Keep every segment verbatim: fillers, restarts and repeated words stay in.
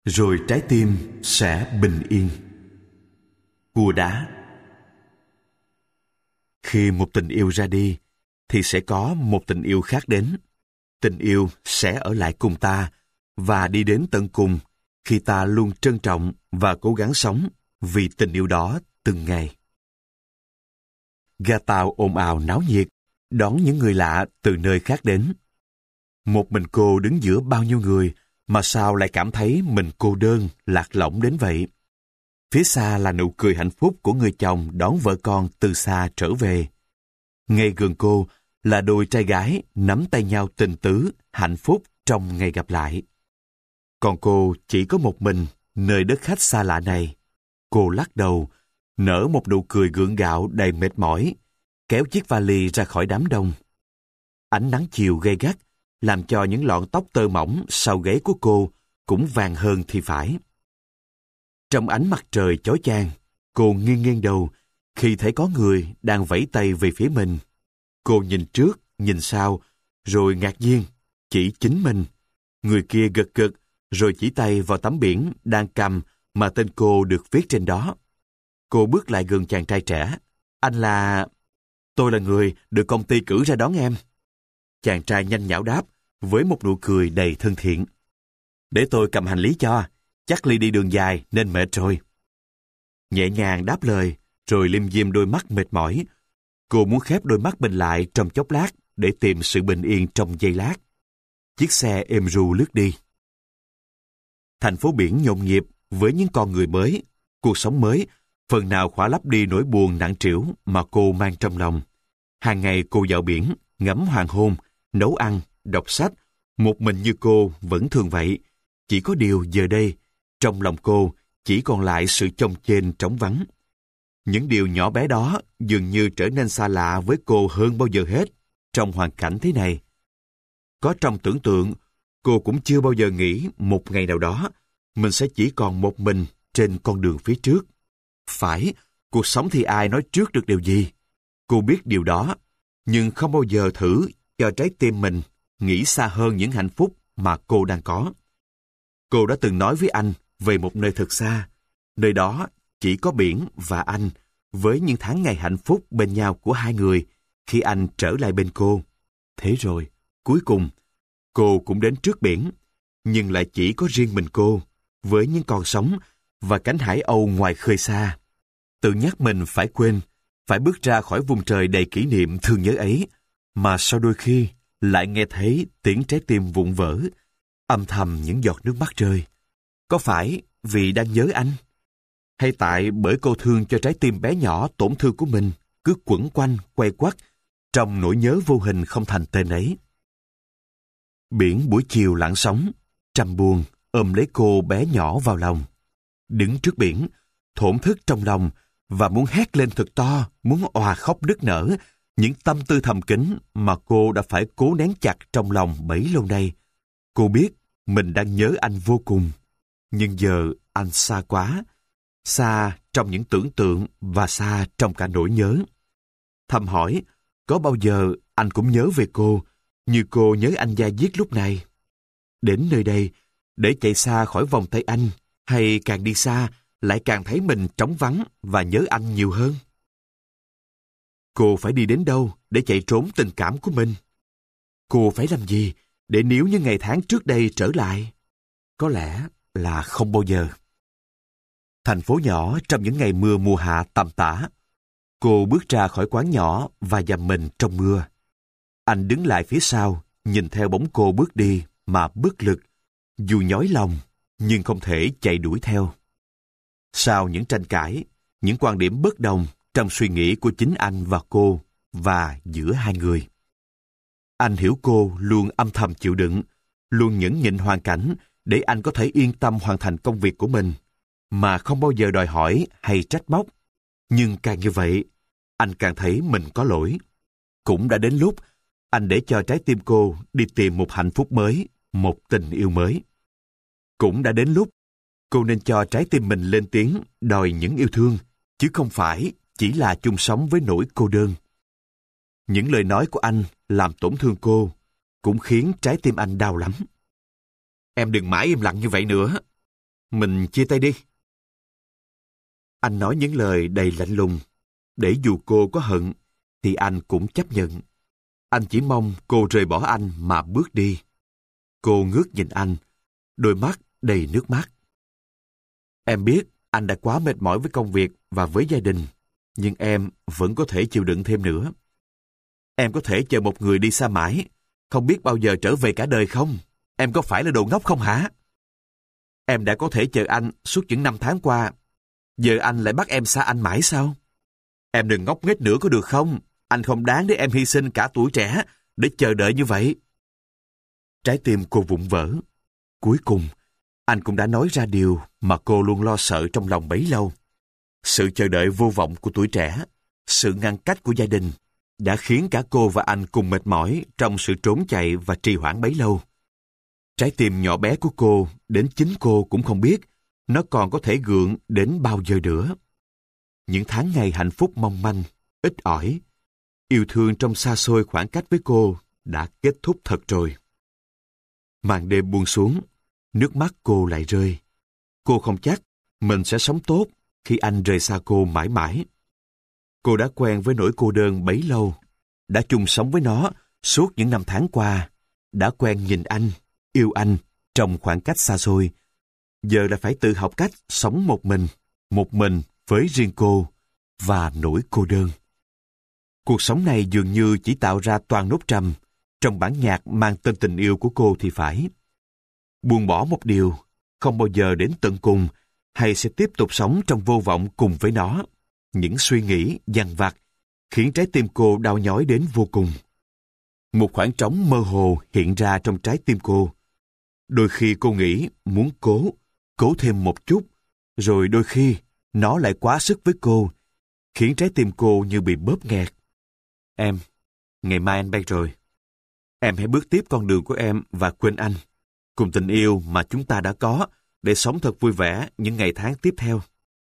rồi trái tim sẽ bình yên. Cua đá. Khi một tình yêu ra đi, thì sẽ có một tình yêu khác đến. Tình yêu sẽ ở lại cùng ta và đi đến tận cùng khi ta luôn trân trọng và cố gắng sống vì tình yêu đó từng ngày. Ga tàu ồn ào náo nhiệt, đón những người lạ từ nơi khác đến. Một mình cô đứng giữa bao nhiêu người mà sao lại cảm thấy mình cô đơn, lạc lõng đến vậy? Phía xa là nụ cười hạnh phúc của người chồng đón vợ con từ xa trở về. Ngay gần cô là đôi trai gái nắm tay nhau tình tứ, hạnh phúc trong ngày gặp lại. Còn cô chỉ có một mình nơi đất khách xa lạ này. Cô lắc đầu, nở một nụ cười gượng gạo đầy mệt mỏi, kéo chiếc vali ra khỏi đám đông. Ánh nắng chiều gay gắt làm cho những lọn tóc tơ mỏng sau gáy của cô cũng vàng hơn thì phải. Trong ánh mặt trời chói chang, cô nghiêng nghiêng đầu khi thấy có người đang vẫy tay về phía mình. Cô nhìn trước, nhìn sau, rồi ngạc nhiên, chỉ chính mình. Người kia gật gật, rồi chỉ tay vào tấm biển đang cầm mà tên cô được viết trên đó. Cô bước lại gần chàng trai trẻ. Anh là... Tôi là người được công ty cử ra đón em. Chàng trai nhanh nhảu đáp với một nụ cười đầy thân thiện. Để tôi cầm hành lý cho, chắc Ly đi đường dài nên mệt rồi. Nhẹ nhàng đáp lời, rồi lim dim đôi mắt mệt mỏi. Cô muốn khép đôi mắt mình lại trong chốc lát để tìm sự bình yên trong giây lát. Chiếc xe êm ru lướt đi. Thành phố biển nhộn nhịp với những con người mới, cuộc sống mới, phần nào khỏa lấp đi nỗi buồn nặng trĩu mà cô mang trong lòng. Hàng ngày cô dạo biển, ngắm hoàng hôn, nấu ăn, đọc sách, một mình như cô vẫn thường vậy. Chỉ có điều giờ đây, trong lòng cô chỉ còn lại sự chông chênh trống vắng. Những điều nhỏ bé đó dường như trở nên xa lạ với cô hơn bao giờ hết trong hoàn cảnh thế này. Có trong tưởng tượng, cô cũng chưa bao giờ nghĩ một ngày nào đó mình sẽ chỉ còn một mình trên con đường phía trước. Phải, cuộc sống thì ai nói trước được điều gì? Cô biết điều đó, nhưng không bao giờ thử cho trái tim mình nghĩ xa hơn những hạnh phúc mà cô đang có. Cô đã từng nói với anh về một nơi thật xa. Nơi đó chỉ có biển và anh, với những tháng ngày hạnh phúc bên nhau của hai người khi anh trở lại bên cô. Thế rồi, cuối cùng, cô cũng đến trước biển, nhưng lại chỉ có riêng mình cô, với những con sóng và cánh hải âu ngoài khơi xa. Tự nhắc mình phải quên, phải bước ra khỏi vùng trời đầy kỷ niệm thương nhớ ấy, mà sau đôi khi lại nghe thấy tiếng trái tim vụn vỡ, âm thầm những giọt nước mắt rơi. Có phải vì đang nhớ anh? Hay tại bởi cô thương cho trái tim bé nhỏ tổn thương của mình cứ quẩn quanh, quay quắt trong nỗi nhớ vô hình không thành tên ấy? Biển buổi chiều lặng sóng, trầm buồn ôm lấy cô bé nhỏ vào lòng. Đứng trước biển, thổn thức trong lòng và muốn hét lên thật to, muốn òa khóc nức nở những tâm tư thầm kín mà cô đã phải cố nén chặt trong lòng bấy lâu nay. Cô biết mình đang nhớ anh vô cùng, nhưng giờ anh xa quá, xa trong những tưởng tượng và xa trong cả nỗi nhớ. Thầm hỏi, có bao giờ anh cũng nhớ về cô, như cô nhớ anh da diết lúc này? Đến nơi đây, để chạy xa khỏi vòng tay anh, hay càng đi xa, lại càng thấy mình trống vắng và nhớ anh nhiều hơn? Cô phải đi đến đâu để chạy trốn tình cảm của mình? Cô phải làm gì để níu những ngày tháng trước đây trở lại? Có lẽ là không bao giờ. Thành phố nhỏ trong những ngày mưa mùa hạ tầm tã. Cô bước ra khỏi quán nhỏ và dầm mình trong mưa. Anh đứng lại phía sau, nhìn theo bóng cô bước đi mà bất lực, dù nhói lòng, nhưng không thể chạy đuổi theo. Sau những tranh cãi, những quan điểm bất đồng trong suy nghĩ của chính anh và cô, và giữa hai người. Anh hiểu cô luôn âm thầm chịu đựng, luôn nhẫn nhịn hoàn cảnh để anh có thể yên tâm hoàn thành công việc của mình, mà không bao giờ đòi hỏi hay trách móc. Nhưng càng như vậy, anh càng thấy mình có lỗi. Cũng đã đến lúc anh để cho trái tim cô đi tìm một hạnh phúc mới, một tình yêu mới. Cũng đã đến lúc cô nên cho trái tim mình lên tiếng đòi những yêu thương, chứ không phải chỉ là chung sống với nỗi cô đơn. Những lời nói của anh làm tổn thương cô, cũng khiến trái tim anh đau lắm. Em đừng mãi im lặng như vậy nữa. mình chia tay đi. Anh nói những lời đầy lạnh lùng, để dù cô có hận, thì anh cũng chấp nhận. Anh chỉ mong cô rời bỏ anh mà bước đi. Cô ngước nhìn anh, đôi mắt đầy nước mắt. Em biết anh đã quá mệt mỏi với công việc và với gia đình, nhưng em vẫn có thể chịu đựng thêm nữa. Em có thể chờ một người đi xa mãi, không biết bao giờ trở về cả đời không? Em có phải là đồ ngốc không hả? Em đã có thể chờ anh suốt những năm tháng qua, giờ anh lại bắt em xa anh mãi sao? Em đừng ngốc nghếch nữa có được không? Anh không đáng để em hy sinh cả tuổi trẻ để chờ đợi như vậy. Trái tim cô vụn vỡ. Cuối cùng, anh cũng đã nói ra điều mà cô luôn lo sợ trong lòng bấy lâu. Sự chờ đợi vô vọng của tuổi trẻ, sự ngăn cách của gia đình đã khiến cả cô và anh cùng mệt mỏi trong sự trốn chạy và trì hoãn bấy lâu. Trái tim nhỏ bé của cô, đến chính cô cũng không biết nó còn có thể gượng đến bao giờ nữa. Những tháng ngày hạnh phúc mong manh, ít ỏi, yêu thương trong xa xôi khoảng cách với cô đã kết thúc thật rồi. Màn đêm buông xuống, nước mắt cô lại rơi. Cô không chắc mình sẽ sống tốt khi anh rời xa cô mãi mãi. Cô đã quen với nỗi cô đơn bấy lâu, đã chung sống với nó suốt những năm tháng qua, đã quen nhìn anh, yêu anh trong khoảng cách xa xôi. Giờ đã phải tự học cách sống một mình, một mình với riêng cô và nỗi cô đơn. Cuộc sống này dường như chỉ tạo ra toàn nốt trầm trong bản nhạc mang tên tình yêu của cô thì phải. Buông bỏ một điều, không bao giờ đến tận cùng, hay sẽ tiếp tục sống trong vô vọng cùng với nó. Những suy nghĩ dằn vặt khiến trái tim cô đau nhói đến vô cùng. Một khoảng trống mơ hồ hiện ra trong trái tim cô. Đôi khi cô nghĩ muốn cố, cố thêm một chút, rồi đôi khi nó lại quá sức với cô, khiến trái tim cô như bị bóp nghẹt. Em, ngày mai anh bay rồi. Em hãy bước tiếp con đường của em và quên anh, cùng tình yêu mà chúng ta đã có, để sống thật vui vẻ những ngày tháng tiếp theo.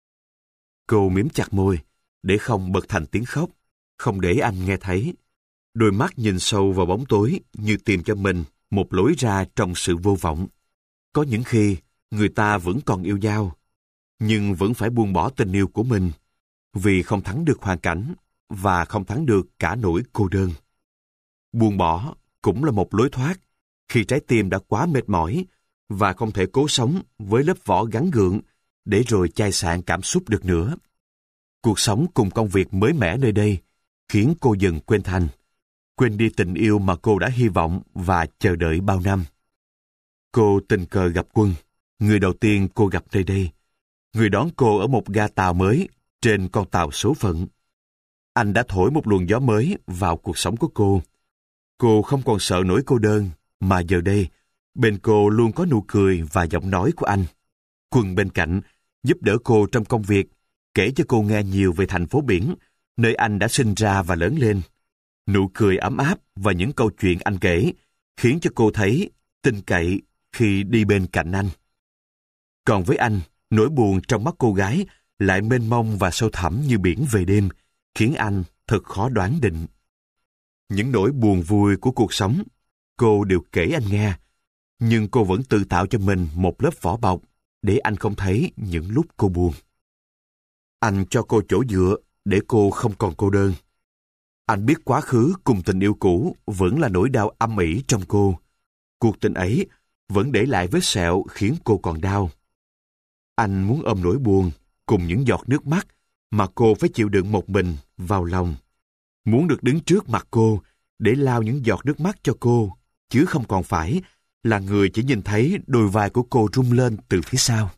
Cô mím chặt môi, để không bật thành tiếng khóc, không để anh nghe thấy. Đôi mắt nhìn sâu vào bóng tối như tìm cho mình một lối ra trong sự vô vọng. Có những khi người ta vẫn còn yêu nhau, nhưng vẫn phải buông bỏ tình yêu của mình, vì không thắng được hoàn cảnh và không thắng được cả nỗi cô đơn. Buông bỏ cũng là một lối thoát khi trái tim đã quá mệt mỏi và không thể cố sống với lớp vỏ gắn gượng để rồi chai sạn cảm xúc được nữa. Cuộc sống cùng công việc mới mẻ nơi đây khiến cô dần quên Thành, quên đi tình yêu mà cô đã hy vọng và chờ đợi bao năm. Cô tình cờ gặp Quân, người đầu tiên cô gặp nơi đây. Người đón cô ở một ga tàu mới trên con tàu số phận. Anh đã thổi một luồng gió mới vào cuộc sống của cô. Cô không còn sợ nỗi cô đơn, mà giờ đây, bên cô luôn có nụ cười và giọng nói của anh. Quân bên cạnh, giúp đỡ cô trong công việc, kể cho cô nghe nhiều về thành phố biển, nơi anh đã sinh ra và lớn lên. Nụ cười ấm áp và những câu chuyện anh kể, khiến cho cô thấy tin cậy khi đi bên cạnh anh. Còn với anh, nỗi buồn trong mắt cô gái lại mênh mông và sâu thẳm như biển về đêm, khiến anh thật khó đoán định. Những nỗi buồn vui của cuộc sống, cô đều kể anh nghe, nhưng cô vẫn tự tạo cho mình một lớp vỏ bọc để anh không thấy những lúc cô buồn. Anh cho cô chỗ dựa để cô không còn cô đơn. Anh biết quá khứ cùng tình yêu cũ vẫn là nỗi đau âm ỉ trong cô. Cuộc tình ấy vẫn để lại vết sẹo khiến cô còn đau. Anh muốn ôm nỗi buồn cùng những giọt nước mắt mà cô phải chịu đựng một mình vào lòng. Muốn được đứng trước mặt cô để lau những giọt nước mắt cho cô, chứ không còn phải là người chỉ nhìn thấy đôi vai của cô rung lên từ phía sau.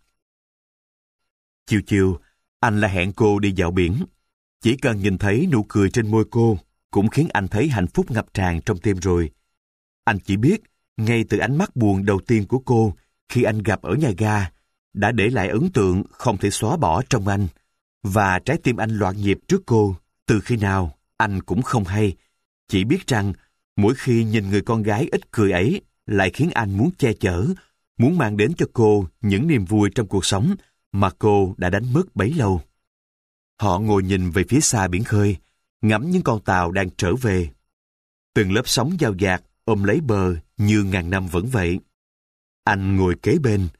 Chiều chiều, anh lại hẹn cô đi dạo biển. Chỉ cần nhìn thấy nụ cười trên môi cô cũng khiến anh thấy hạnh phúc ngập tràn trong tim rồi. Anh chỉ biết, ngay từ ánh mắt buồn đầu tiên của cô khi anh gặp ở nhà ga, đã để lại ấn tượng không thể xóa bỏ trong anh, và trái tim anh loạn nhịp trước cô từ khi nào anh cũng không hay. Chỉ biết rằng mỗi khi nhìn người con gái ít cười ấy lại khiến anh muốn che chở, muốn mang đến cho cô những niềm vui trong cuộc sống mà cô đã đánh mất bấy lâu. Họ ngồi nhìn về phía xa biển khơi, ngắm những con tàu đang trở về. Từng lớp sóng dao dạt ôm lấy bờ như ngàn năm vẫn vậy. Anh ngồi kế bên,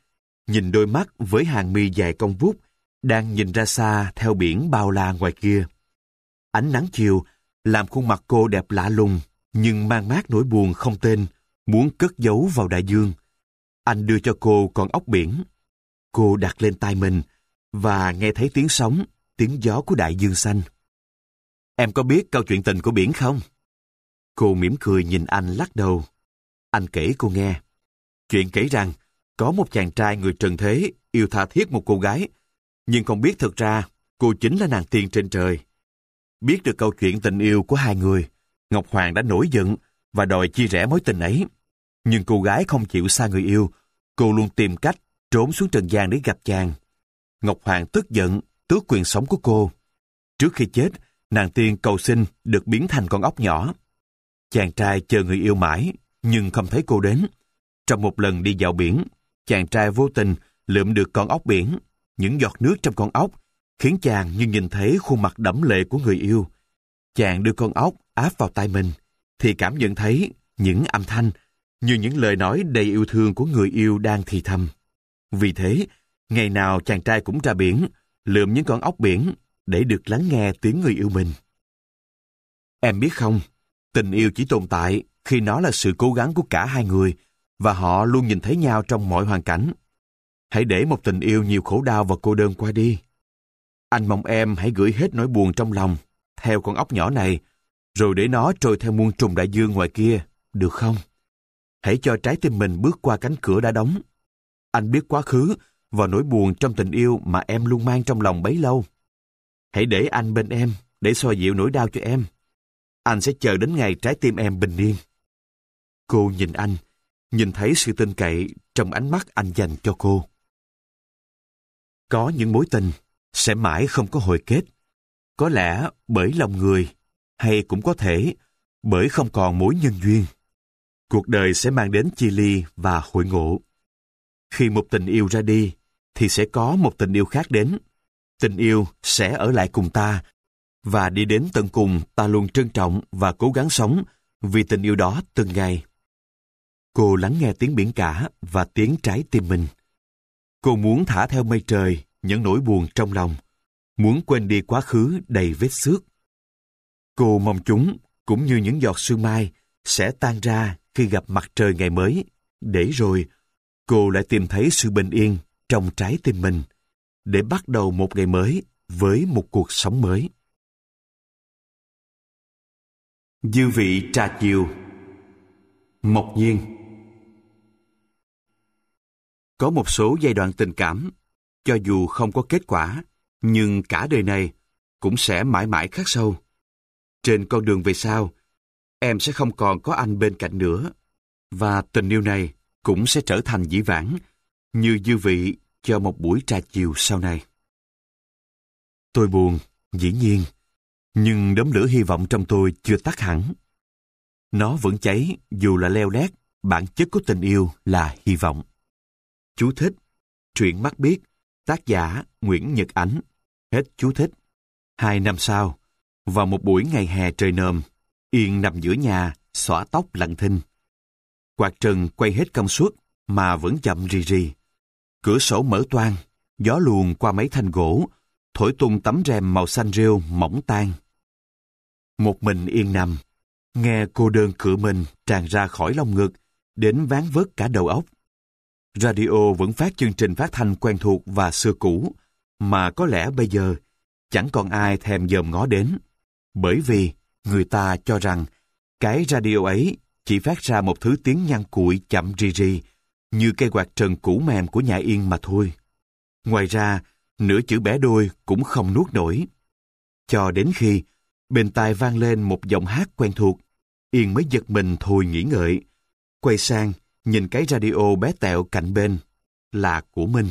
nhìn đôi mắt với hàng mi dài cong vút, đang nhìn ra xa theo biển bao la ngoài kia. Ánh nắng chiều làm khuôn mặt cô đẹp lạ lùng, nhưng mang mát nỗi buồn không tên, muốn cất giấu vào đại dương. Anh đưa cho cô con ốc biển. Cô đặt lên tai mình và nghe thấy tiếng sóng, tiếng gió của đại dương xanh. Em có biết câu chuyện tình của biển không? Cô mỉm cười nhìn anh lắc đầu. Anh kể cô nghe. Chuyện kể rằng, có một chàng trai người trần thế yêu tha thiết một cô gái, nhưng không biết thực ra cô chính là nàng tiên trên trời. Biết được câu chuyện tình yêu của hai người, Ngọc Hoàng đã nổi giận và đòi chia rẽ mối tình ấy. Nhưng cô gái không chịu xa người yêu, cô luôn tìm cách trốn xuống trần gian để gặp chàng. Ngọc Hoàng tức giận, tước quyền sống của cô. Trước khi chết, nàng tiên cầu xin được biến thành con ốc nhỏ. Chàng trai chờ người yêu mãi, nhưng không thấy cô đến. Trong một lần đi dạo biển, chàng trai vô tình lượm được con ốc biển. Những giọt nước trong con ốc khiến chàng như nhìn thấy khuôn mặt đẫm lệ của người yêu. Chàng đưa con ốc áp vào tai mình, thì cảm nhận thấy những âm thanh như những lời nói đầy yêu thương của người yêu đang thì thầm. Vì thế, ngày nào chàng trai cũng ra biển, lượm những con ốc biển để được lắng nghe tiếng người yêu mình. Em biết không, tình yêu chỉ tồn tại khi nó là sự cố gắng của cả hai người và họ luôn nhìn thấy nhau trong mọi hoàn cảnh. Hãy để một tình yêu nhiều khổ đau và cô đơn qua đi. Anh mong em hãy gửi hết nỗi buồn trong lòng theo con ốc nhỏ này, rồi để nó trôi theo muôn trùng đại dương ngoài kia, được không? Hãy cho trái tim mình bước qua cánh cửa đã đóng. Anh biết quá khứ và nỗi buồn trong tình yêu mà em luôn mang trong lòng bấy lâu. Hãy để anh bên em để xoa dịu nỗi đau cho em. Anh sẽ chờ đến ngày trái tim em bình yên. Cô nhìn anh, nhìn thấy sự tin cậy trong ánh mắt anh dành cho cô. Có những mối tình sẽ mãi không có hồi kết. Có lẽ bởi lòng người, hay cũng có thể bởi không còn mối nhân duyên. Cuộc đời sẽ mang đến chia ly và hội ngộ. Khi một tình yêu ra đi, thì sẽ có một tình yêu khác đến. Tình yêu sẽ ở lại cùng ta, và đi đến tận cùng ta luôn trân trọng và cố gắng sống vì tình yêu đó từng ngày. Cô lắng nghe tiếng biển cả và tiếng trái tim mình. Cô muốn thả theo mây trời những nỗi buồn trong lòng, muốn quên đi quá khứ đầy vết xước. Cô mong chúng, cũng như những giọt sương mai, sẽ tan ra khi gặp mặt trời ngày mới, để rồi cô lại tìm thấy sự bình yên trong trái tim mình, để bắt đầu một ngày mới với một cuộc sống mới. Dư vị trà chiều. Mộc Nhiên. Có một số giai đoạn tình cảm, cho dù không có kết quả, nhưng cả đời này cũng sẽ mãi mãi khắc sâu. Trên con đường về sau, em sẽ không còn có anh bên cạnh nữa, và tình yêu này cũng sẽ trở thành dĩ vãng, như dư vị cho một buổi trà chiều sau này. Tôi buồn, dĩ nhiên, nhưng đốm lửa hy vọng trong tôi chưa tắt hẳn. Nó vẫn cháy dù là leo lét, bản chất của tình yêu là hy vọng. Chú thích: truyện mắt biết, tác giả Nguyễn Nhật Ánh. Hết chú thích. Hai năm sau, vào một buổi ngày hè trời nồm, Yên nằm giữa nhà, xõa tóc lặng thinh. Quạt trần quay hết công suất mà vẫn chậm rì rì. Cửa sổ mở toang, gió luồn qua mấy thanh gỗ, thổi tung tấm rèm màu xanh rêu mỏng tan. Một mình Yên nằm, nghe cô đơn cựa mình tràn ra khỏi lồng ngực, đến ván vớt cả đầu óc. Radio vẫn phát chương trình phát thanh quen thuộc và xưa cũ, mà có lẽ bây giờ chẳng còn ai thèm dòm ngó đến, bởi vì người ta cho rằng cái radio ấy chỉ phát ra một thứ tiếng nhăn cuội chậm rì rì, như cây quạt trần cũ mềm của nhà Yên mà thôi. Ngoài ra, nửa chữ bẻ đôi cũng không nuốt nổi. Cho đến khi bên tai vang lên một giọng hát quen thuộc, Yên mới giật mình thôi nghĩ ngợi, quay sang nhìn cái radio bé tẹo cạnh bên, là của Minh.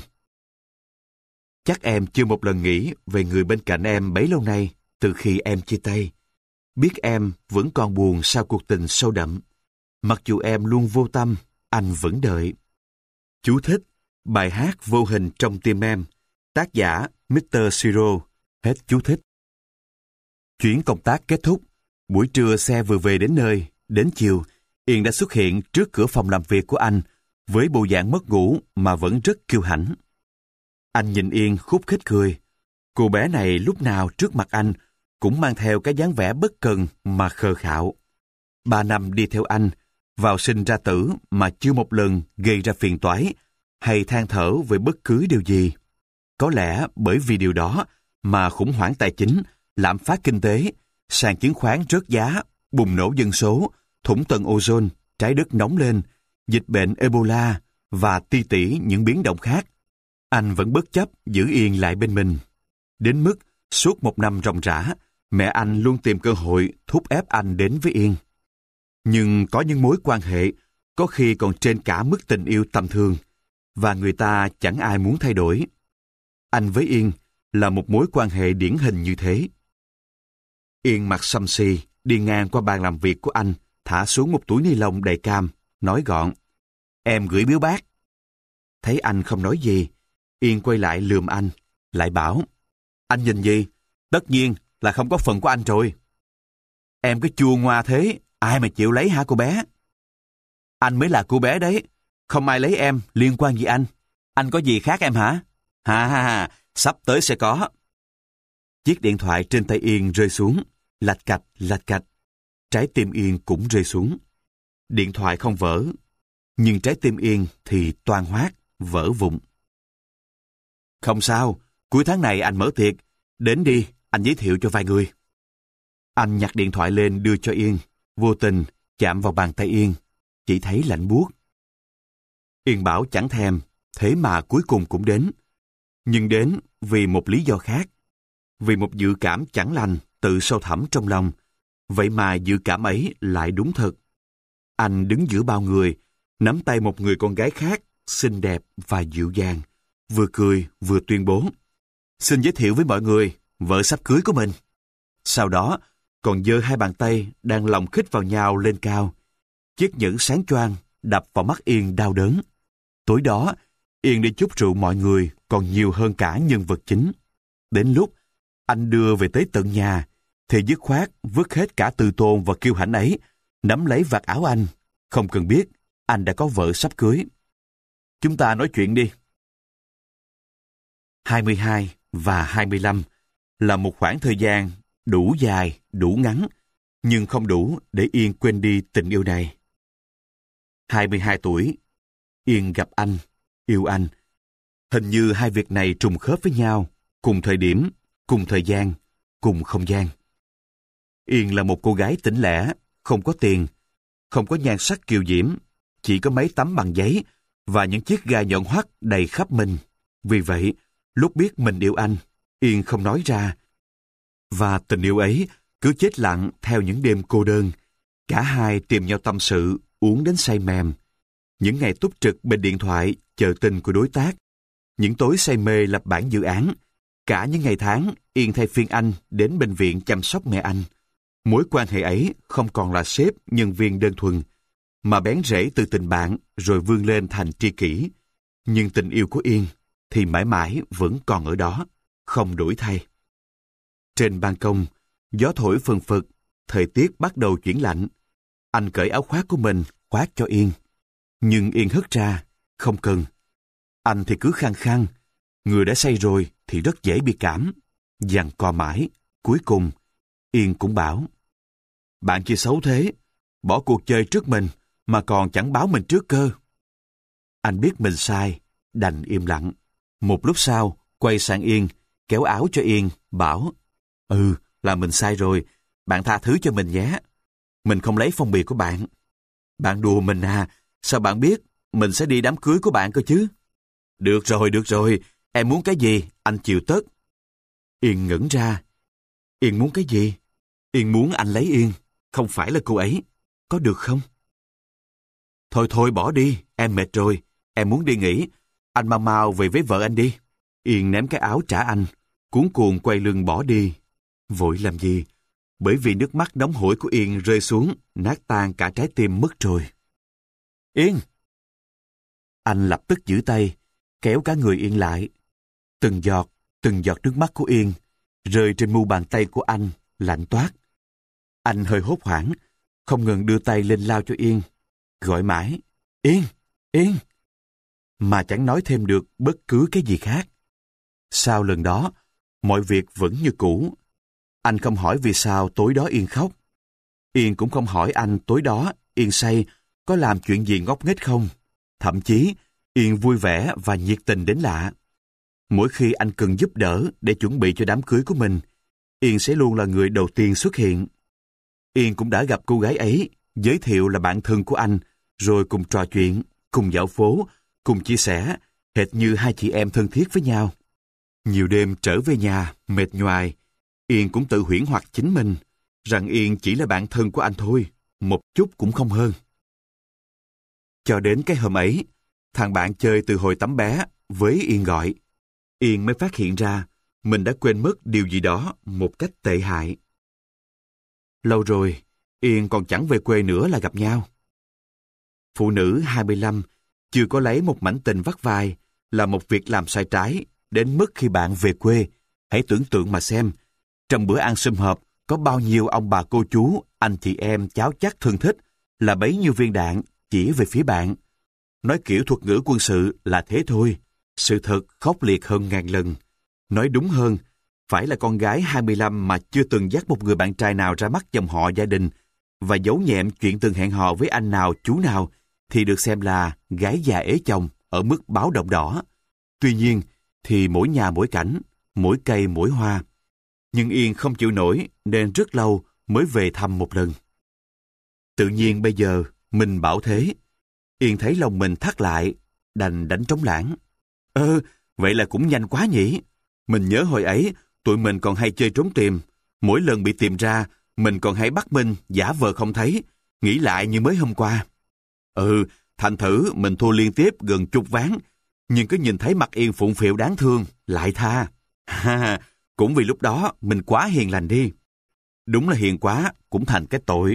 Chắc em chưa một lần nghĩ về người bên cạnh em bấy lâu nay từ khi em chia tay. Biết em vẫn còn buồn sau cuộc tình sâu đậm. Mặc dù em luôn vô tâm, anh vẫn đợi. Chú thích: bài hát vô hình trong tim em. Tác giả mít tơ Siro. Hết chú thích. Chuyến công tác kết thúc. Buổi trưa xe vừa về đến nơi. Đến chiều, Yên đã xuất hiện trước cửa phòng làm việc của anh với bộ dạng mất ngủ mà vẫn rất kiêu hãnh. Anh nhìn Yên khúc khích cười. Cô bé này lúc nào trước mặt anh cũng mang theo cái dáng vẻ bất cần mà khờ khạo. Ba năm đi theo anh, vào sinh ra tử mà chưa một lần gây ra phiền toái hay than thở về bất cứ điều gì. Có lẽ bởi vì điều đó mà khủng hoảng tài chính, lạm phát kinh tế, sàn chứng khoán rớt giá, bùng nổ dân số, thủng tầng ozone, trái đất nóng lên, dịch bệnh Ebola và ti tỷ những biến động khác, anh vẫn bất chấp giữ Yên lại bên mình. Đến mức suốt một năm ròng rã, mẹ anh luôn tìm cơ hội thúc ép anh đến với Yên. Nhưng có những mối quan hệ có khi còn trên cả mức tình yêu tầm thường, và người ta chẳng ai muốn thay đổi. Anh với Yên là một mối quan hệ điển hình như thế. Yên mặt xăm xì, đi ngang qua bàn làm việc của anh, thả xuống một túi ni lông đầy cam, nói gọn: "Em gửi biếu bác." Thấy anh không nói gì, Yên quay lại lườm anh, lại bảo: "Anh nhìn gì? Tất nhiên là không có phần của anh rồi." "Em cứ chua ngoa thế, ai mà chịu lấy hả cô bé?" "Anh mới là cô bé đấy, không ai lấy em, liên quan gì anh? Anh có gì khác em hả? Ha ha ha, sắp tới sẽ có." Chiếc điện thoại trên tay Yên rơi xuống, lạch cạch, lạch cạch. Trái tim Yên cũng rơi xuống. Điện thoại không vỡ, nhưng trái tim Yên thì toang hoác, vỡ vụn. "Không sao, cuối tháng này anh mở tiệc, đến đi, anh giới thiệu cho vài người." Anh nhặt điện thoại lên đưa cho Yên, vô tình chạm vào bàn tay Yên, chỉ thấy lạnh buốt. Yên bảo chẳng thèm, thế mà cuối cùng cũng đến. Nhưng đến vì một lý do khác, vì một dự cảm chẳng lành tự sâu thẳm trong lòng. Vậy mà dự cảm ấy lại đúng thật. Anh đứng giữa bao người, nắm tay một người con gái khác, xinh đẹp và dịu dàng, vừa cười vừa tuyên bố: "Xin giới thiệu với mọi người, vợ sắp cưới của mình." Sau đó, còn giơ hai bàn tay đang lòng khít vào nhau lên cao. Chiếc nhẫn sáng choang đập vào mắt Yên đau đớn. Tối đó, Yên đi chúc rượu mọi người còn nhiều hơn cả nhân vật chính. Đến lúc anh đưa về tới tận nhà, thì dứt khoát vứt hết cả từ tôn và kiêu hãnh ấy, nắm lấy vạt áo anh, không cần biết anh đã có vợ sắp cưới. "Chúng ta nói chuyện đi." hai mươi hai và hai mươi lăm là một khoảng thời gian đủ dài, đủ ngắn, nhưng không đủ để Yên quên đi tình yêu này. hai mươi hai tuổi, Yên gặp anh, yêu anh. Hình như hai việc này trùng khớp với nhau, cùng thời điểm, cùng thời gian, cùng không gian. Yên là một cô gái tỉnh lẻ, không có tiền, không có nhan sắc kiều diễm, chỉ có mấy tấm bằng giấy và những chiếc gai nhọn hoắt đầy khắp mình. Vì vậy, lúc biết mình yêu anh, Yên không nói ra. Và tình yêu ấy cứ chết lặng theo những đêm cô đơn. Cả hai tìm nhau tâm sự, uống đến say mềm. Những ngày túc trực bên điện thoại chờ tin của đối tác. Những tối say mê lập bản dự án. Cả những ngày tháng, Yên thay phiên anh đến bệnh viện chăm sóc mẹ anh. Mối quan hệ ấy không còn là sếp, nhân viên đơn thuần, mà bén rễ từ tình bạn rồi vươn lên thành tri kỷ. Nhưng tình yêu của Yên thì mãi mãi vẫn còn ở đó, không đổi thay. Trên ban công, gió thổi phừng phực, thời tiết bắt đầu chuyển lạnh. Anh cởi áo khoác của mình khoác cho Yên. Nhưng Yên hất ra, không cần. Anh thì cứ khăng khăng, người đã say rồi thì rất dễ bị cảm. Giằng co mãi, cuối cùng, Yên cũng bảo: "Bạn kia xấu thế, bỏ cuộc chơi trước mình mà còn chẳng báo mình trước cơ." Anh biết mình sai, đành im lặng. Một lúc sau, quay sang Yên, kéo áo cho Yên, bảo: "Ừ, là mình sai rồi, bạn tha thứ cho mình nhé. Mình không lấy phong bì của bạn." "Bạn đùa mình à, sao bạn biết mình sẽ đi đám cưới của bạn cơ chứ?" "Được rồi, được rồi, em muốn cái gì, anh chịu tất." Yên ngẩn ra. Yên muốn cái gì? Yên muốn anh lấy Yên, không phải là cô ấy. Có được không? "Thôi thôi bỏ đi, em mệt rồi. Em muốn đi nghỉ. Anh mau mau về với vợ anh đi." Yên ném cái áo trả anh, cuống cuồng quay lưng bỏ đi. Vội làm gì? Bởi vì nước mắt nóng hổi của Yên rơi xuống, nát tan cả trái tim mất rồi. "Yên!" Anh lập tức giữ tay, kéo cả người Yên lại. Từng giọt, từng giọt nước mắt của Yên rơi trên mu bàn tay của anh, lạnh toát. Anh hơi hốt hoảng, không ngừng đưa tay lên lau cho Yên, gọi mãi: "Yên! Yên!" mà chẳng nói thêm được bất cứ cái gì khác. Sau lần đó, mọi việc vẫn như cũ. Anh không hỏi vì sao tối đó Yên khóc. Yên cũng không hỏi anh tối đó Yên say có làm chuyện gì ngốc nghếch không. Thậm chí, Yên vui vẻ và nhiệt tình đến lạ. Mỗi khi anh cần giúp đỡ để chuẩn bị cho đám cưới của mình, Yên sẽ luôn là người đầu tiên xuất hiện. Yên cũng đã gặp cô gái ấy, giới thiệu là bạn thân của anh, rồi cùng trò chuyện, cùng dạo phố, cùng chia sẻ, hệt như hai chị em thân thiết với nhau. Nhiều đêm trở về nhà, mệt nhoài, Yên cũng tự huyễn hoặc chính mình, rằng Yên chỉ là bạn thân của anh thôi, một chút cũng không hơn. Cho đến cái hôm ấy, thằng bạn chơi từ hồi tấm bé với Yên gọi, Yên mới phát hiện ra mình đã quên mất điều gì đó một cách tệ hại. Lâu rồi, Yên còn chẳng về quê nữa là gặp nhau. Phụ nữ hai mươi lăm chưa có lấy một mảnh tình vắt vai là một việc làm sai trái, đến mức khi bạn về quê, hãy tưởng tượng mà xem, trong bữa ăn sum họp có bao nhiêu ông bà cô chú, anh chị em cháu chắc thân thích là bấy nhiêu viên đạn chỉ về phía bạn. Nói kiểu thuật ngữ quân sự là thế thôi, sự thật khốc liệt hơn ngàn lần. Nói đúng hơn, phải là con gái hai mươi lăm mà chưa từng dắt một người bạn trai nào ra mắt dòng họ gia đình và giấu nhẹm chuyện từng hẹn hò với anh nào chú nào thì được xem là gái già ế chồng ở mức báo động đỏ. Tuy nhiên thì mỗi nhà mỗi cảnh, mỗi cây mỗi hoa. Nhưng Yên không chịu nổi nên rất lâu mới về thăm một lần. Tự nhiên bây giờ mình bảo thế, Yên thấy lòng mình thắt lại, đành đánh trống lãng. Ơ, vậy là cũng nhanh quá nhỉ. Mình nhớ hồi ấy, tụi mình còn hay chơi trốn tìm. Mỗi lần bị tìm ra, mình còn hay bắt Minh giả vờ không thấy, nghĩ lại như mới hôm qua. Ừ, thành thử mình thua liên tiếp gần chục ván, nhưng cứ nhìn thấy mặt Yên phụng phịu đáng thương, lại tha. Ha, cũng vì lúc đó mình quá hiền lành đi. Đúng là hiền quá, cũng thành cái tội.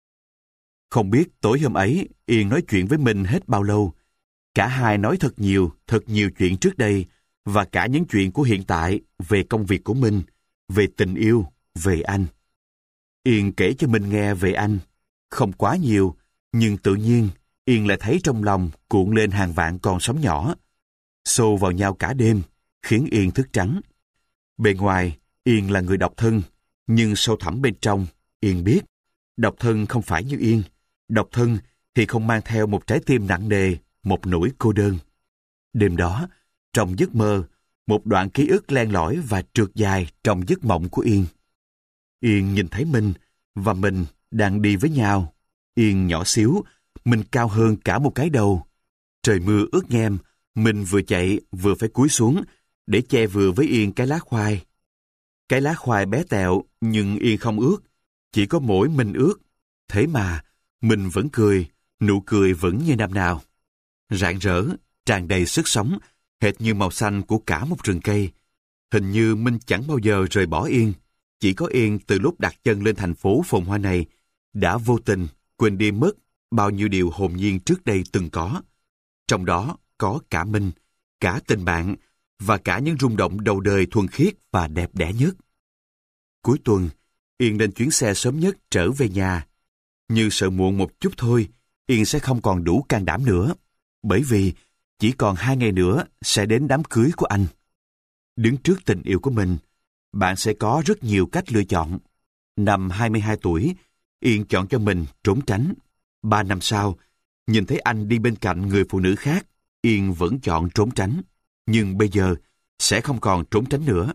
Không biết tối hôm ấy, Yên nói chuyện với Minh hết bao lâu. Cả hai nói thật nhiều, thật nhiều chuyện trước đây, và cả những chuyện của hiện tại về công việc của Minh, về tình yêu, về anh. Yên kể cho Minh nghe về anh. Không quá nhiều, nhưng tự nhiên, Yên lại thấy trong lòng cuộn lên hàng vạn con sóng nhỏ. Xô vào nhau cả đêm, khiến Yên thức trắng. Bề ngoài, Yên là người độc thân, nhưng sâu thẳm bên trong, Yên biết, độc thân không phải như Yên. Độc thân thì không mang theo một trái tim nặng nề, một nỗi cô đơn. Đêm đó, trong giấc mơ, một đoạn ký ức len lỏi và trượt dài trong giấc mộng của Yên. Yên nhìn thấy Minh và mình đang đi với nhau. Yên nhỏ xíu, mình cao hơn cả một cái đầu. Trời mưa ướt nhem, mình vừa chạy vừa phải cúi xuống để che vừa với Yên cái lá khoai. Cái lá khoai bé tẹo nhưng Yên không ướt, chỉ có mỗi mình ướt. Thế mà, mình vẫn cười, nụ cười vẫn như năm nào. Rạng rỡ, tràn đầy sức sống, hệt như màu xanh của cả một rừng cây. Hình như Minh chẳng bao giờ rời bỏ Yên. Chỉ có Yên từ lúc đặt chân lên thành phố phồn hoa này, đã vô tình quên đi mất bao nhiêu điều hồn nhiên trước đây từng có. Trong đó có cả Minh, cả tình bạn, và cả những rung động đầu đời thuần khiết và đẹp đẽ nhất. Cuối tuần, Yên lên chuyến xe sớm nhất trở về nhà. Như sợ muộn một chút thôi, Yên sẽ không còn đủ can đảm nữa. Bởi vì chỉ còn hai ngày nữa sẽ đến đám cưới của anh. Đứng trước tình yêu của mình, bạn sẽ có rất nhiều cách lựa chọn. Năm hai mươi hai tuổi, Yên chọn cho mình trốn tránh. Ba năm sau, nhìn thấy anh đi bên cạnh người phụ nữ khác, Yên vẫn chọn trốn tránh. Nhưng bây giờ, sẽ không còn trốn tránh nữa.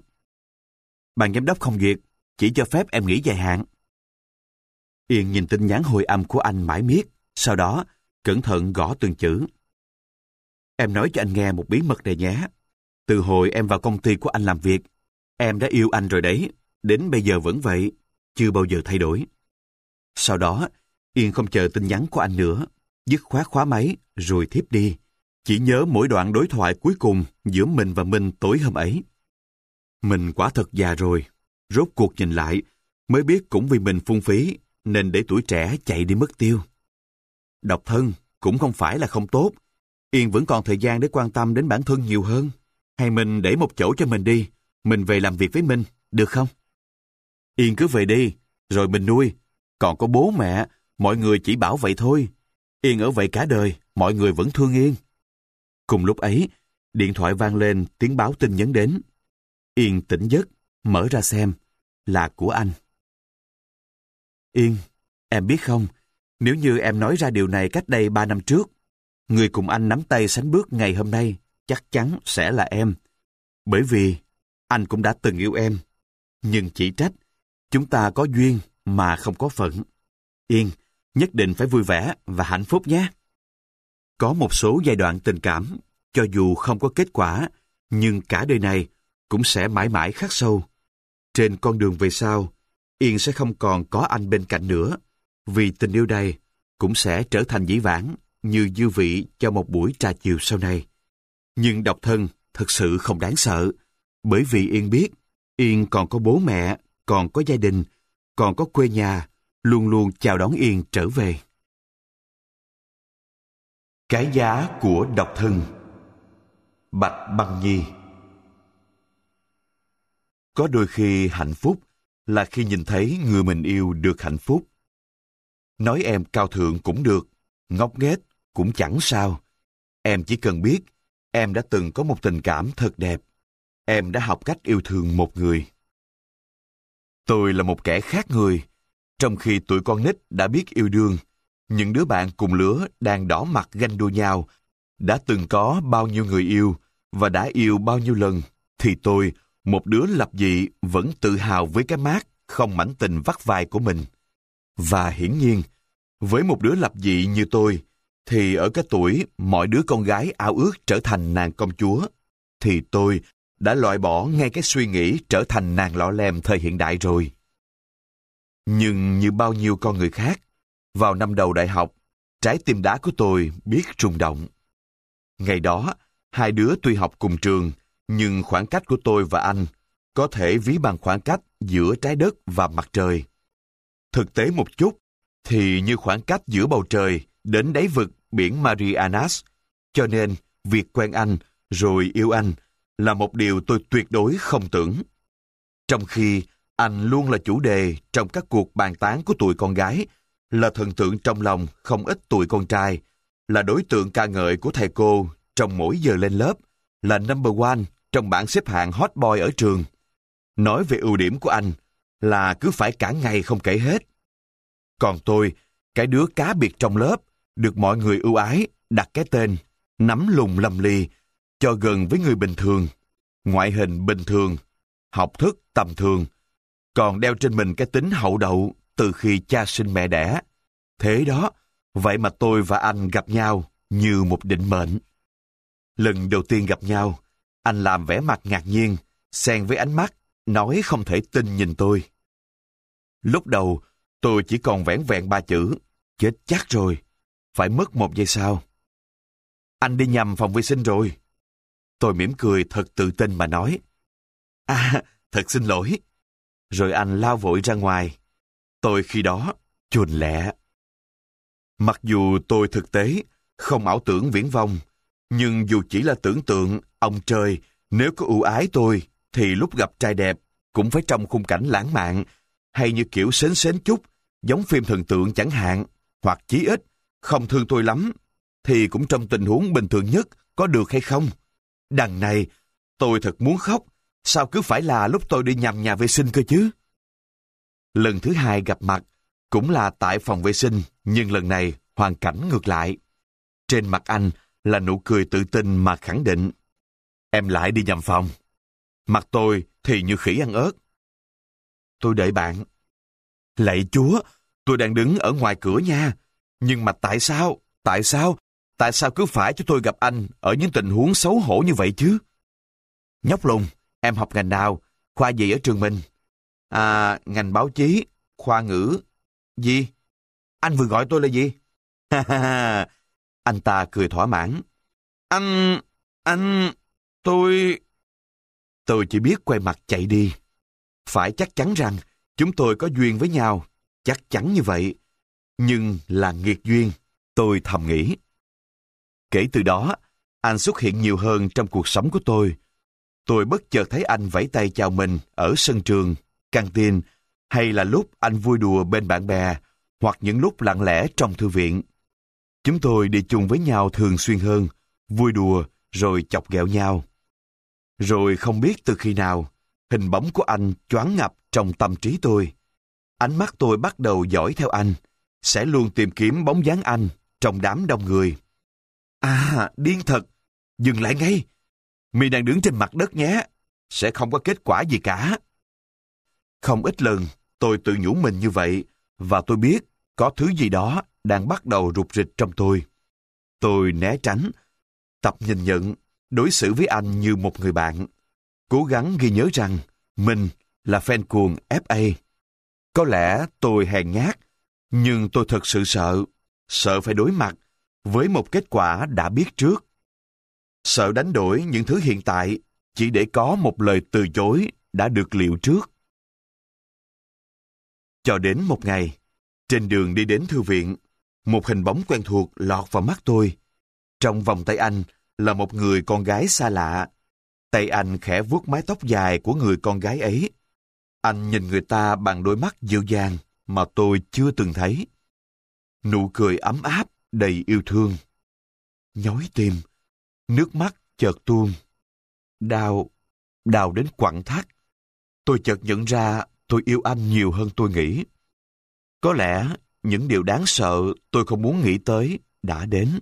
Ban giám đốc không duyệt, chỉ cho phép em nghỉ dài hạn. Yên nhìn tin nhắn hồi âm của anh mãi miết, sau đó cẩn thận gõ từng chữ. Em nói cho anh nghe một bí mật này nhé. Từ hồi em vào công ty của anh làm việc, em đã yêu anh rồi đấy, đến bây giờ vẫn vậy, chưa bao giờ thay đổi. Sau đó, Yên không chờ tin nhắn của anh nữa, dứt khoát khóa máy rồi thiếp đi. Chỉ nhớ mỗi đoạn đối thoại cuối cùng giữa mình và Minh tối hôm ấy. Mình quả thật già rồi, rốt cuộc nhìn lại, mới biết cũng vì mình phung phí, nên để tuổi trẻ chạy đi mất tiêu. Độc thân cũng không phải là không tốt. Yên vẫn còn thời gian để quan tâm đến bản thân nhiều hơn. Hay mình để một chỗ cho mình đi, mình về làm việc với Minh, được không? Yên cứ về đi, rồi mình nuôi. Còn có bố mẹ, mọi người chỉ bảo vậy thôi. Yên ở vậy cả đời, mọi người vẫn thương Yên. Cùng lúc ấy, điện thoại vang lên tiếng báo tin nhắn đến. Yên tỉnh giấc, mở ra xem, là của anh. Yên, em biết không, nếu như em nói ra điều này cách đây ba năm trước, người cùng anh nắm tay sánh bước ngày hôm nay chắc chắn sẽ là em. Bởi vì anh cũng đã từng yêu em. Nhưng chỉ trách, chúng ta có duyên mà không có phận. Yên, nhất định phải vui vẻ và hạnh phúc nhé. Có một số giai đoạn tình cảm, cho dù không có kết quả, nhưng cả đời này cũng sẽ mãi mãi khắc sâu. Trên con đường về sau, Yên sẽ không còn có anh bên cạnh nữa, vì tình yêu đây cũng sẽ trở thành dĩ vãng như dư vị cho một buổi trà chiều sau này. Nhưng độc thân thực sự không đáng sợ, bởi vì Yên biết Yên còn có bố mẹ, còn có gia đình, còn có quê nhà, luôn luôn chào đón Yên trở về. Cái giá của độc thân. Bạch Băng Nhi. Có đôi khi hạnh phúc là khi nhìn thấy người mình yêu được hạnh phúc. Nói em cao thượng cũng được, ngốc nghếch cũng chẳng sao. Em chỉ cần biết em đã từng có một tình cảm thật đẹp. Em đã học cách yêu thương một người. Tôi là một kẻ khác người. Trong khi tụi con nít đã biết yêu đương, những đứa bạn cùng lứa đang đỏ mặt ganh đua nhau, đã từng có bao nhiêu người yêu và đã yêu bao nhiêu lần, thì tôi, một đứa lập dị, vẫn tự hào với cái mác không mảnh tình vắt vai của mình. Và hiển nhiên, với một đứa lập dị như tôi, thì ở cái tuổi mọi đứa con gái ao ước trở thành nàng công chúa, thì tôi đã loại bỏ ngay cái suy nghĩ trở thành nàng lọ lem thời hiện đại rồi. Nhưng như bao nhiêu con người khác, vào năm đầu đại học, trái tim đá của tôi biết rung động. Ngày đó, hai đứa tuy học cùng trường, nhưng khoảng cách của tôi và anh có thể ví bằng khoảng cách giữa trái đất và mặt trời. Thực tế một chút, thì như khoảng cách giữa bầu trời đến đáy vực biển Marianas. Cho nên, việc quen anh rồi yêu anh là một điều tôi tuyệt đối không tưởng. Trong khi anh luôn là chủ đề trong các cuộc bàn tán của tụi con gái, là thần tượng trong lòng không ít tụi con trai, là đối tượng ca ngợi của thầy cô trong mỗi giờ lên lớp, là number one trong bảng xếp hạng hot boy ở trường. Nói về ưu điểm của anh là cứ phải cả ngày không kể hết. Còn tôi, cái đứa cá biệt trong lớp, được mọi người ưu ái, đặt cái tên nắm lùng lầm lì, cho gần với người bình thường, ngoại hình bình thường, học thức tầm thường, còn đeo trên mình cái tính hậu đậu từ khi cha sinh mẹ đẻ. Thế đó, vậy mà tôi và anh gặp nhau như một định mệnh. Lần đầu tiên gặp nhau, anh làm vẻ mặt ngạc nhiên, xen với ánh mắt, nói không thể tin nhìn tôi. Lúc đầu, tôi chỉ còn vẻn vẹn ba chữ, chết chắc rồi, phải mất một giây sau. Anh đi nhầm phòng vệ sinh rồi. Tôi mỉm cười thật tự tin mà nói. À, thật xin lỗi. Rồi anh lao vội ra ngoài. Tôi khi đó chuồn lẹ. Mặc dù tôi thực tế không ảo tưởng viển vông, nhưng dù chỉ là tưởng tượng, ông trời nếu có ưu ái tôi, thì lúc gặp trai đẹp cũng phải trong khung cảnh lãng mạn, hay như kiểu sến sến chút, giống phim thần tượng chẳng hạn, hoặc chí ít không thương tôi lắm, thì cũng trong tình huống bình thường nhất, có được hay không? Đằng này, tôi thật muốn khóc, sao cứ phải là lúc tôi đi nhầm nhà vệ sinh cơ chứ? Lần thứ hai gặp mặt, cũng là tại phòng vệ sinh, nhưng lần này hoàn cảnh ngược lại. Trên mặt anh là nụ cười tự tin mà khẳng định. Em lại đi nhầm phòng. Mặt tôi thì như khỉ ăn ớt. Tôi đợi bạn. Lạy Chúa, tôi đang đứng ở ngoài cửa nha. Nhưng mà tại sao, tại sao, tại sao cứ phải cho tôi gặp anh ở những tình huống xấu hổ như vậy chứ? Nhóc lùng, em học ngành nào, khoa gì ở trường mình? À, ngành báo chí, khoa ngữ. Gì? Anh vừa gọi tôi là gì? Ha ha ha. Anh ta cười thỏa mãn. Anh, anh, tôi... Tôi chỉ biết quay mặt chạy đi. Phải chắc chắn rằng chúng tôi có duyên với nhau, chắc chắn như vậy. Nhưng là nghiệt duyên, tôi thầm nghĩ. Kể từ đó, anh xuất hiện nhiều hơn trong cuộc sống của tôi. Tôi bất chợt thấy anh vẫy tay chào mình ở sân trường, căng tin, hay là lúc anh vui đùa bên bạn bè, hoặc những lúc lặng lẽ trong thư viện. Chúng tôi đi chung với nhau thường xuyên hơn, vui đùa, rồi chọc ghẹo nhau. Rồi không biết từ khi nào, hình bóng của anh choáng ngập trong tâm trí tôi. Ánh mắt tôi bắt đầu dõi theo anh, sẽ luôn tìm kiếm bóng dáng anh trong đám đông người. À, điên thật! Dừng lại ngay! Mi đang đứng trên mặt đất nhé! Sẽ không có kết quả gì cả. Không ít lần, tôi tự nhủ mình như vậy, và tôi biết có thứ gì đó đang bắt đầu rục rịch trong tôi. Tôi né tránh, tập nhìn nhận, đối xử với anh như một người bạn. Cố gắng ghi nhớ rằng mình là fan cuồng ép a. Có lẽ tôi hèn nhát, nhưng tôi thật sự sợ, sợ phải đối mặt với một kết quả đã biết trước. Sợ đánh đổi những thứ hiện tại chỉ để có một lời từ chối đã được liệu trước. Cho đến một ngày, trên đường đi đến thư viện, một hình bóng quen thuộc lọt vào mắt tôi. Trong vòng tay anh là một người con gái xa lạ. Tay anh khẽ vuốt mái tóc dài của người con gái ấy. Anh nhìn người ta bằng đôi mắt dịu dàng mà tôi chưa từng thấy. Nụ cười ấm áp, đầy yêu thương. Nhói tim, nước mắt chợt tuôn. Đau, đau đến quặn thắt. Tôi chợt nhận ra tôi yêu anh nhiều hơn tôi nghĩ. Có lẽ những điều đáng sợ tôi không muốn nghĩ tới đã đến.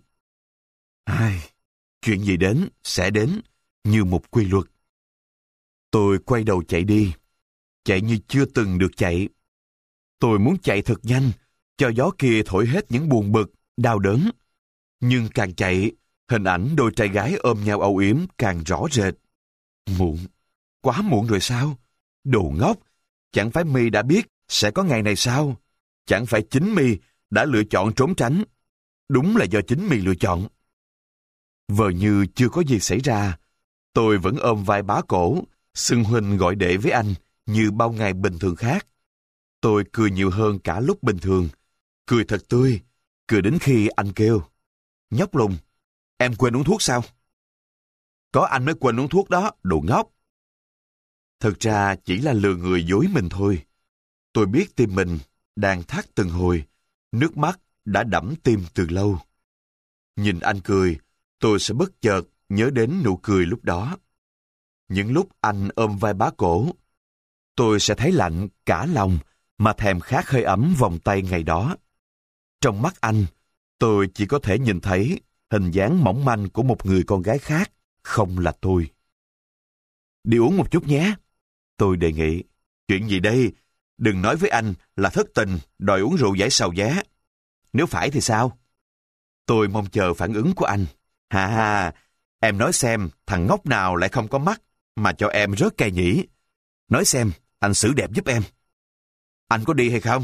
Ai, chuyện gì đến sẽ đến như một quy luật. Tôi quay đầu chạy đi, chạy như chưa từng được chạy. Tôi muốn chạy thật nhanh, cho gió kia thổi hết những buồn bực, đau đớn. Nhưng càng chạy, hình ảnh đôi trai gái ôm nhau âu yếm càng rõ rệt. Muộn, quá muộn rồi sao? Đồ ngốc, chẳng phải My đã biết sẽ có ngày này sao? Chẳng phải chính My đã lựa chọn trốn tránh? Đúng là do chính My lựa chọn. Vờ như chưa có gì xảy ra, tôi vẫn ôm vai bá cổ, xưng huynh gọi đệ với anh như bao ngày bình thường khác. Tôi cười nhiều hơn cả lúc bình thường, cười thật tươi, cười đến khi anh kêu: Nhóc Lùng, em quên uống thuốc sao? Có anh mới quên uống thuốc đó, đồ ngốc. Thực ra chỉ là lừa người dối mình thôi. Tôi biết tim mình đang thắt từng hồi, nước mắt đã đẫm tim từ lâu. Nhìn anh cười, tôi sẽ bất chợt nhớ đến nụ cười lúc đó. Những lúc anh ôm vai bá cổ, tôi sẽ thấy lạnh cả lòng mà thèm khát hơi ấm vòng tay ngày đó. Trong mắt anh, tôi chỉ có thể nhìn thấy hình dáng mỏng manh của một người con gái khác, không là tôi. Đi uống một chút nhé. Tôi đề nghị. Chuyện gì đây? Đừng nói với anh là thất tình, đòi uống rượu giải sầu giá. Nếu phải thì sao? Tôi mong chờ phản ứng của anh. Ha ha, em nói xem thằng ngốc nào lại không có mắt mà cho em rớt cay nhỉ? Nói xem, anh xử đẹp giúp em. Anh có đi hay không?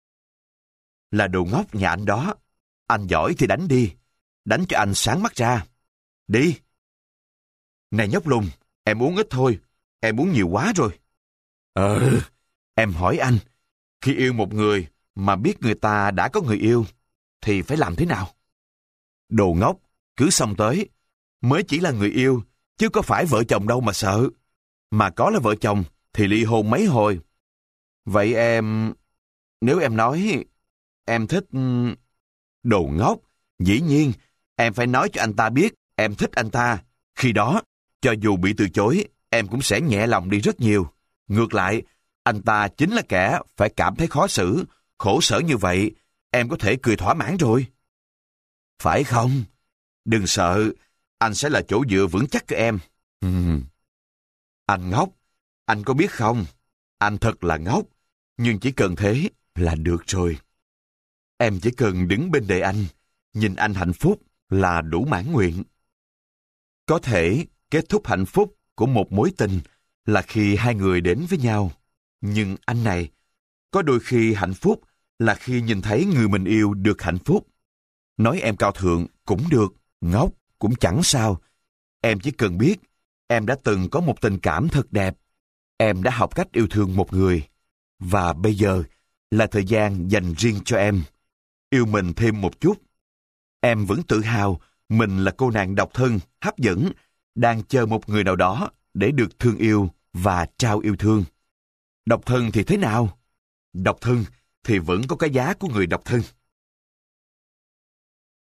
Là đồ ngốc nhà anh đó. Anh giỏi thì đánh đi. Đánh cho anh sáng mắt ra. Đi. Này nhóc Lùng, em uống ít thôi. Em uống nhiều quá rồi. Ờ, em hỏi anh, khi yêu một người mà biết người ta đã có người yêu, thì phải làm thế nào? Đồ ngốc, cứ xông tới. Mới chỉ là người yêu, chứ có phải vợ chồng đâu mà sợ. Mà có là vợ chồng, thì ly hôn mấy hồi. Vậy em... Nếu em nói... Em thích... Đồ ngốc, dĩ nhiên, em phải nói cho anh ta biết em thích anh ta. Khi đó, cho dù bị từ chối, em cũng sẽ nhẹ lòng đi rất nhiều. Ngược lại, anh ta chính là kẻ phải cảm thấy khó xử, khổ sở như vậy, em có thể cười thỏa mãn rồi. Phải không? Đừng sợ, anh sẽ là chỗ dựa vững chắc của em. Uhm. Anh ngốc, anh có biết không? Anh thật là ngốc, nhưng chỉ cần thế là được rồi. Em chỉ cần đứng bên đời anh, nhìn anh hạnh phúc là đủ mãn nguyện. Có thể kết thúc hạnh phúc của một mối tình là khi hai người đến với nhau. Nhưng anh này, có đôi khi hạnh phúc là khi nhìn thấy người mình yêu được hạnh phúc. Nói em cao thượng cũng được, ngốc cũng chẳng sao. Em chỉ cần biết, em đã từng có một tình cảm thật đẹp. Em đã học cách yêu thương một người. Và bây giờ là thời gian dành riêng cho em. Yêu mình thêm một chút. Em vẫn tự hào mình là cô nàng độc thân, hấp dẫn, đang chờ một người nào đó để được thương yêu và trao yêu thương. Độc thân thì thế nào? Độc thân thì vẫn có cái giá của người độc thân.